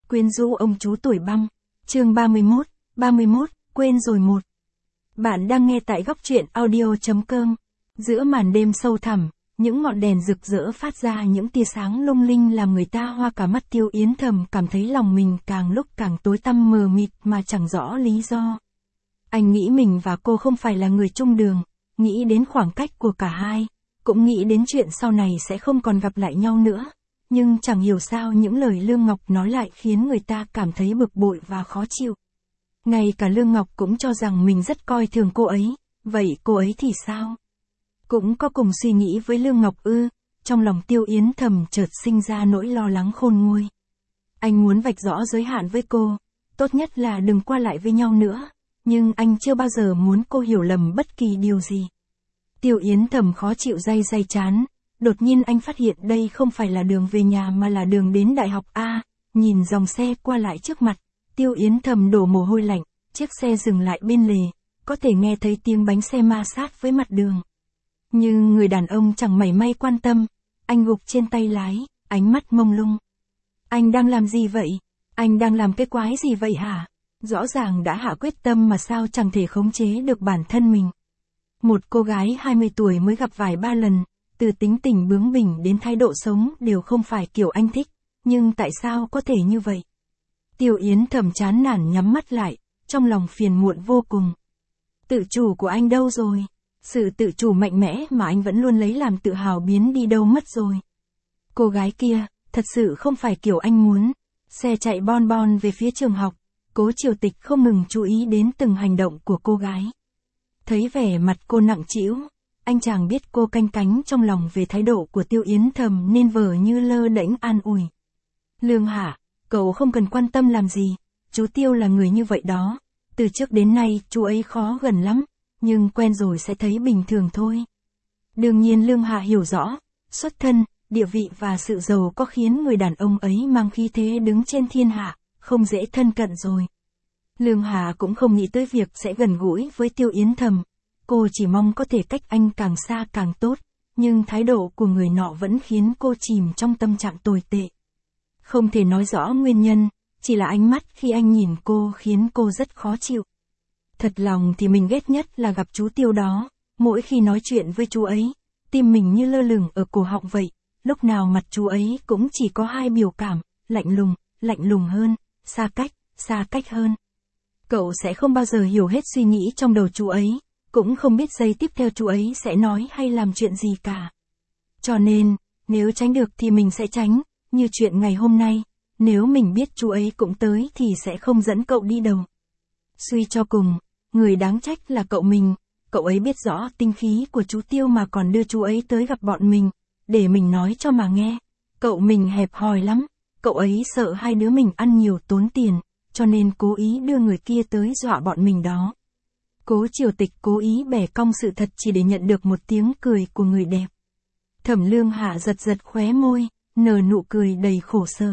Quyến rũ ông chú tuổi băng. Chương 31, quên rồi một. Bạn đang nghe tại góc truyện audio.com. Giữa màn đêm sâu thẳm, những ngọn đèn rực rỡ phát ra những tia sáng lung linh làm người ta hoa cả mắt. Tiêu Yến thầm cảm thấy lòng mình càng lúc càng tối tăm mờ mịt mà chẳng rõ lý do. Anh nghĩ mình và cô không phải là người chung đường, nghĩ đến khoảng cách của cả hai, cũng nghĩ đến chuyện sau này sẽ không còn gặp lại nhau nữa. Nhưng chẳng hiểu sao những lời Lương Ngọc nói lại khiến người ta cảm thấy bực bội và khó chịu. Ngay cả Lương Ngọc cũng cho rằng mình rất coi thường cô ấy, vậy cô ấy thì sao? Cũng có cùng suy nghĩ với Lương Ngọc ư? Trong lòng Tiêu Yến thầm chợt sinh ra nỗi lo lắng khôn nguôi. Anh muốn vạch rõ giới hạn với cô, tốt nhất là đừng qua lại với nhau nữa, nhưng anh chưa bao giờ muốn cô hiểu lầm bất kỳ điều gì. Tiêu Yến thầm khó chịu day chán. Đột nhiên anh phát hiện đây không phải là đường về nhà mà là đường đến đại học A. Nhìn dòng xe qua lại trước mặt, Tiêu Yến thầm đổ mồ hôi lạnh. Chiếc xe dừng lại bên lề, có thể nghe thấy tiếng bánh xe ma sát với mặt đường. Nhưng người đàn ông chẳng mảy may quan tâm, anh gục trên tay lái, ánh mắt mông lung. Anh đang làm gì vậy? Anh đang làm cái quái gì vậy hả? Rõ ràng đã hạ quyết tâm mà sao chẳng thể khống chế được bản thân mình. Một cô gái 20 tuổi mới gặp vài ba lần, từ tính tình bướng bỉnh đến thái độ sống đều không phải kiểu anh thích, nhưng tại sao có thể như vậy? Tiêu Yến thầm chán nản nhắm mắt lại, trong lòng phiền muộn vô cùng. Tự chủ của anh đâu rồi? Sự tự chủ mạnh mẽ mà anh vẫn luôn lấy làm tự hào biến đi đâu mất rồi? Cô gái kia, thật sự không phải kiểu anh muốn. Xe chạy bon bon về phía trường học, Cố Triều Tịch không ngừng chú ý đến từng hành động của cô gái. Thấy vẻ mặt cô nặng trĩu, anh chàng biết cô canh cánh trong lòng về thái độ của Tiêu Yến thầm nên vờ như lơ đễnh an ủi. Lương hả, cậu không cần quan tâm làm gì, chú Tiêu là người như vậy đó, từ trước đến nay chú ấy khó gần lắm, nhưng quen rồi sẽ thấy bình thường thôi. Đương nhiên Lương Hạ hiểu rõ, xuất thân, địa vị và sự giàu có khiến người đàn ông ấy mang khí thế đứng trên thiên hạ, không dễ thân cận rồi. Lương Hạ cũng không nghĩ tới việc sẽ gần gũi với Tiêu Yến thầm. Cô chỉ mong có thể cách anh càng xa càng tốt, nhưng thái độ của người nọ vẫn khiến cô chìm trong tâm trạng tồi tệ. Không thể nói rõ nguyên nhân, chỉ là ánh mắt khi anh nhìn cô khiến cô rất khó chịu. Thật lòng thì mình ghét nhất là gặp chú Tiêu đó, mỗi khi nói chuyện với chú ấy, tim mình như lơ lửng ở cổ họng vậy, lúc nào mặt chú ấy cũng chỉ có hai biểu cảm, lạnh lùng hơn, xa cách hơn. Cậu sẽ không bao giờ hiểu hết suy nghĩ trong đầu chú ấy, cũng không biết giây tiếp theo chú ấy sẽ nói hay làm chuyện gì cả. Cho nên, nếu tránh được thì mình sẽ tránh, như chuyện ngày hôm nay, nếu mình biết chú ấy cũng tới thì sẽ không dẫn cậu đi đâu. Suy cho cùng, người đáng trách là cậu mình, cậu ấy biết rõ tinh khí của chú Tiêu mà còn đưa chú ấy tới gặp bọn mình, để mình nói cho mà nghe. Cậu mình hẹp hòi lắm, cậu ấy sợ hai đứa mình ăn nhiều tốn tiền, cho nên cố ý đưa người kia tới dọa bọn mình đó. Cố Triều Tịch cố ý bẻ cong sự thật chỉ để nhận được một tiếng cười của người đẹp. Thẩm Lương Hạ giật khóe môi, nở nụ cười đầy khổ sở.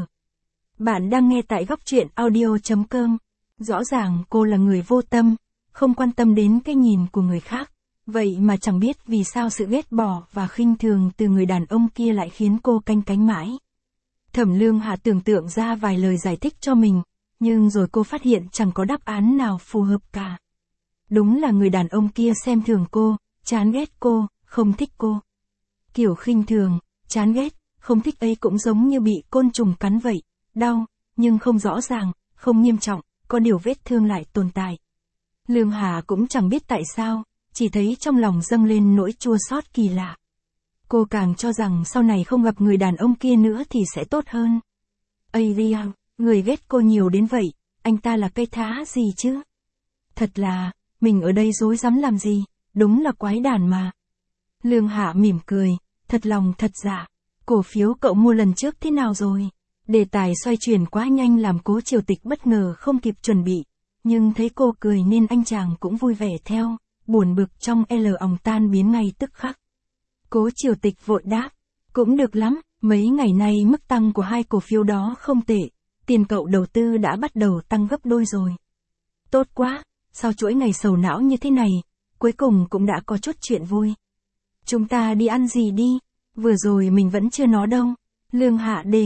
Bạn đang nghe tại góc truyện audio.com. Rõ ràng cô là người vô tâm, không quan tâm đến cái nhìn của người khác, vậy mà chẳng biết vì sao sự ghét bỏ và khinh thường từ người đàn ông kia lại khiến cô canh cánh mãi. Thẩm Lương Hạ tưởng tượng ra vài lời giải thích cho mình, nhưng rồi cô phát hiện chẳng có đáp án nào phù hợp cả. Đúng là người đàn ông kia xem thường cô, chán ghét cô, không thích cô. Kiểu khinh thường, chán ghét, không thích ấy cũng giống như bị côn trùng cắn vậy, đau, nhưng không rõ ràng, không nghiêm trọng, có điều vết thương lại tồn tại. Lương Hà cũng chẳng biết tại sao, chỉ thấy trong lòng dâng lên nỗi chua xót kỳ lạ. Cô càng cho rằng sau này không gặp người đàn ông kia nữa thì sẽ tốt hơn. Adrian, người ghét cô nhiều đến vậy, anh ta là cây thá gì chứ? Thật là, mình ở đây rối rắm làm gì, đúng là quái đản mà. Lương Hạ mỉm cười, thật lòng thật dạ. Cổ phiếu cậu mua lần trước thế nào rồi? Đề tài xoay chuyển quá nhanh làm Cố Triều Tịch bất ngờ không kịp chuẩn bị, nhưng thấy cô cười nên anh chàng cũng vui vẻ theo, buồn bực trong òng tan biến ngay tức khắc. Cố Triều Tịch vội đáp, cũng được lắm, mấy ngày nay mức tăng của hai cổ phiếu đó không tệ, tiền cậu đầu tư đã bắt đầu tăng gấp đôi rồi. Tốt quá, sau chuỗi ngày sầu não như thế này, cuối cùng cũng đã có chút chuyện vui. Chúng ta đi ăn gì đi, vừa rồi mình vẫn chưa nói đâu. Lương Hạ đề nghị,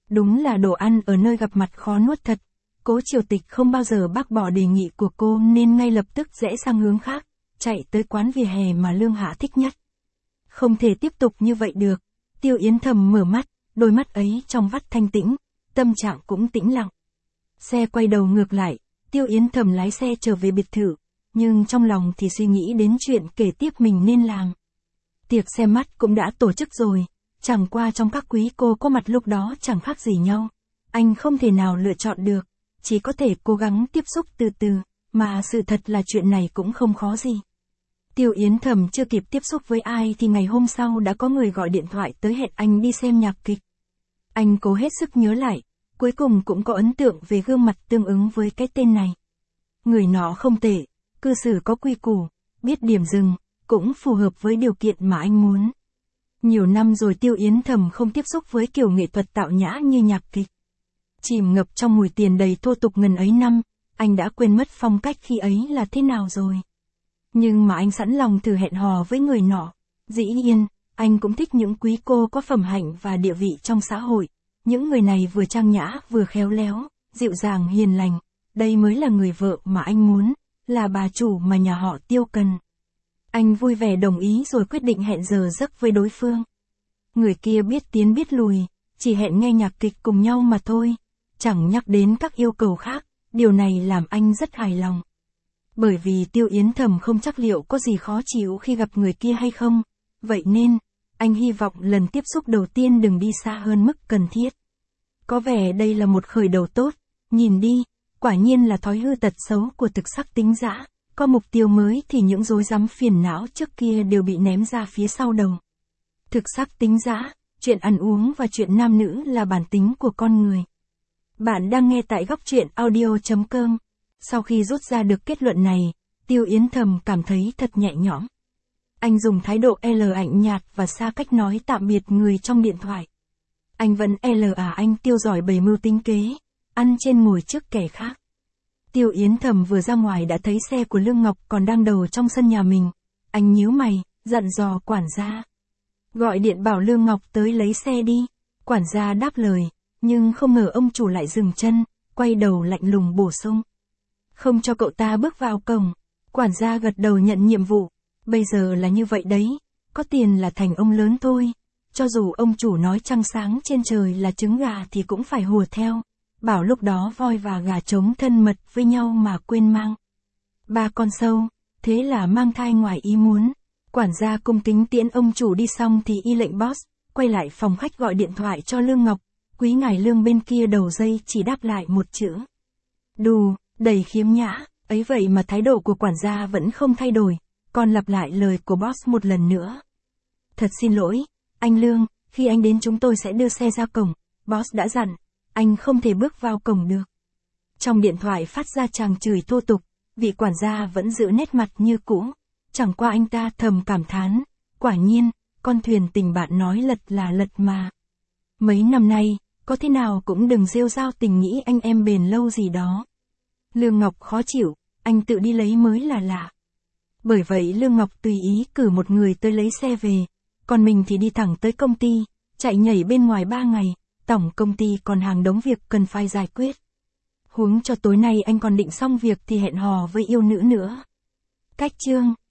Đúng là đồ ăn ở nơi gặp mặt khó nuốt thật. Cố Triều Tịch không bao giờ bác bỏ đề nghị của cô nên ngay lập tức rẽ sang hướng khác, chạy tới quán vỉa hè mà Lương Hạ thích nhất. Không thể tiếp tục như vậy được. Tiêu Yến thầm mở mắt, đôi mắt ấy trong vắt thanh tĩnh, tâm trạng cũng tĩnh lặng. Xe quay đầu ngược lại, Tiêu Yến thầm lái xe trở về biệt thự, nhưng trong lòng thì suy nghĩ đến chuyện kể tiếp mình nên làm. Tiệc xem mắt cũng đã tổ chức rồi, chẳng qua trong các quý cô có mặt lúc đó chẳng khác gì nhau. Anh không thể nào lựa chọn được, chỉ có thể cố gắng tiếp xúc từ từ, mà sự thật là chuyện này cũng không khó gì. Tiêu Yến thầm chưa kịp tiếp xúc với ai thì ngày hôm sau đã có người gọi điện thoại tới hẹn anh đi xem nhạc kịch. Anh cố hết sức nhớ lại, cuối cùng cũng có ấn tượng về gương mặt tương ứng với cái tên này. Người nọ không tệ, cư xử có quy củ, biết điểm dừng, cũng phù hợp với điều kiện mà anh muốn. Nhiều năm rồi Tiêu Yến thầm không tiếp xúc với kiểu nghệ thuật tạo nhã như nhạc kịch. Chìm ngập trong mùi tiền đầy thô tục ngần ấy năm, anh đã quên mất phong cách khi ấy là thế nào rồi. Nhưng mà anh sẵn lòng thử hẹn hò với người nọ. Dĩ nhiên, anh cũng thích những quý cô có phẩm hạnh và địa vị trong xã hội. Những người này vừa trang nhã vừa khéo léo, dịu dàng hiền lành. Đây mới là người vợ mà anh muốn, là bà chủ mà nhà họ Tiêu cần. Anh vui vẻ đồng ý rồi quyết định hẹn giờ giấc với đối phương. Người kia biết tiến biết lùi, chỉ hẹn nghe nhạc kịch cùng nhau mà thôi, chẳng nhắc đến các yêu cầu khác, điều này làm anh rất hài lòng. Bởi vì Tiêu Yến thầm không chắc liệu có gì khó chịu khi gặp người kia hay không, vậy nên, anh hy vọng lần tiếp xúc đầu tiên đừng đi xa hơn mức cần thiết. Có vẻ đây là một khởi đầu tốt, nhìn đi, quả nhiên là thói hư tật xấu của thực sắc tính dã, có mục tiêu mới thì những rối rắm phiền não trước kia đều bị ném ra phía sau đầu. Thực sắc tính dã, chuyện ăn uống và chuyện nam nữ là bản tính của con người. Bạn đang nghe tại góc truyện audio.com. Sau khi rút ra được kết luận này, Tiêu Yến thầm cảm thấy thật nhẹ nhõm. Anh dùng thái độ lạnh nhạt và xa cách nói tạm biệt người trong điện thoại. Anh vẫn anh Tiêu giỏi bày mưu tính kế, ăn trên ngồi trước kẻ khác. Tiêu Yến thầm vừa ra ngoài đã thấy xe của Lương Ngọc còn đang đậu trong sân nhà mình. Anh nhíu mày, dặn dò quản gia. Gọi điện bảo Lương Ngọc tới lấy xe đi. Quản gia đáp lời, nhưng không ngờ ông chủ lại dừng chân, quay đầu lạnh lùng bổ sung. Không cho cậu ta bước vào cổng. Quản gia gật đầu nhận nhiệm vụ. Bây giờ là như vậy đấy, có tiền là thành ông lớn thôi. Cho dù ông chủ nói trăng sáng trên trời là trứng gà thì cũng phải hùa theo. Bảo lúc đó voi và gà trống thân mật với nhau mà quên mang 3 con sâu, thế là mang thai ngoài ý muốn. Quản gia cung kính tiễn ông chủ đi xong thì y lệnh boss, quay lại phòng khách gọi điện thoại cho Lương Ngọc. Quý ngài Lương bên kia đầu dây chỉ đáp lại một chữ. Đù, đầy khiếm nhã, ấy vậy mà thái độ của quản gia vẫn không thay đổi, còn lặp lại lời của boss một lần nữa. Thật xin lỗi, anh Lương, khi anh đến chúng tôi sẽ đưa xe ra cổng, boss đã dặn, anh không thể bước vào cổng được. Trong điện thoại phát ra tràng chửi thô tục, vị quản gia vẫn giữ nét mặt như cũ, chẳng qua anh ta thầm cảm thán, quả nhiên, con thuyền tình bạn nói lật là lật mà. Mấy năm nay, có thế nào cũng đừng rêu rao tình nghĩ anh em bền lâu gì đó. Lương Ngọc khó chịu, anh tự đi lấy mới là lạ. Bởi vậy Lương Ngọc tùy ý cử một người tới lấy xe về, còn mình thì đi thẳng tới công ty, chạy nhảy bên ngoài 3 ngày, tổng công ty còn hàng đống việc cần phải giải quyết. Huống cho tối nay anh còn định xong việc thì hẹn hò với yêu nữ nữa. Cách chương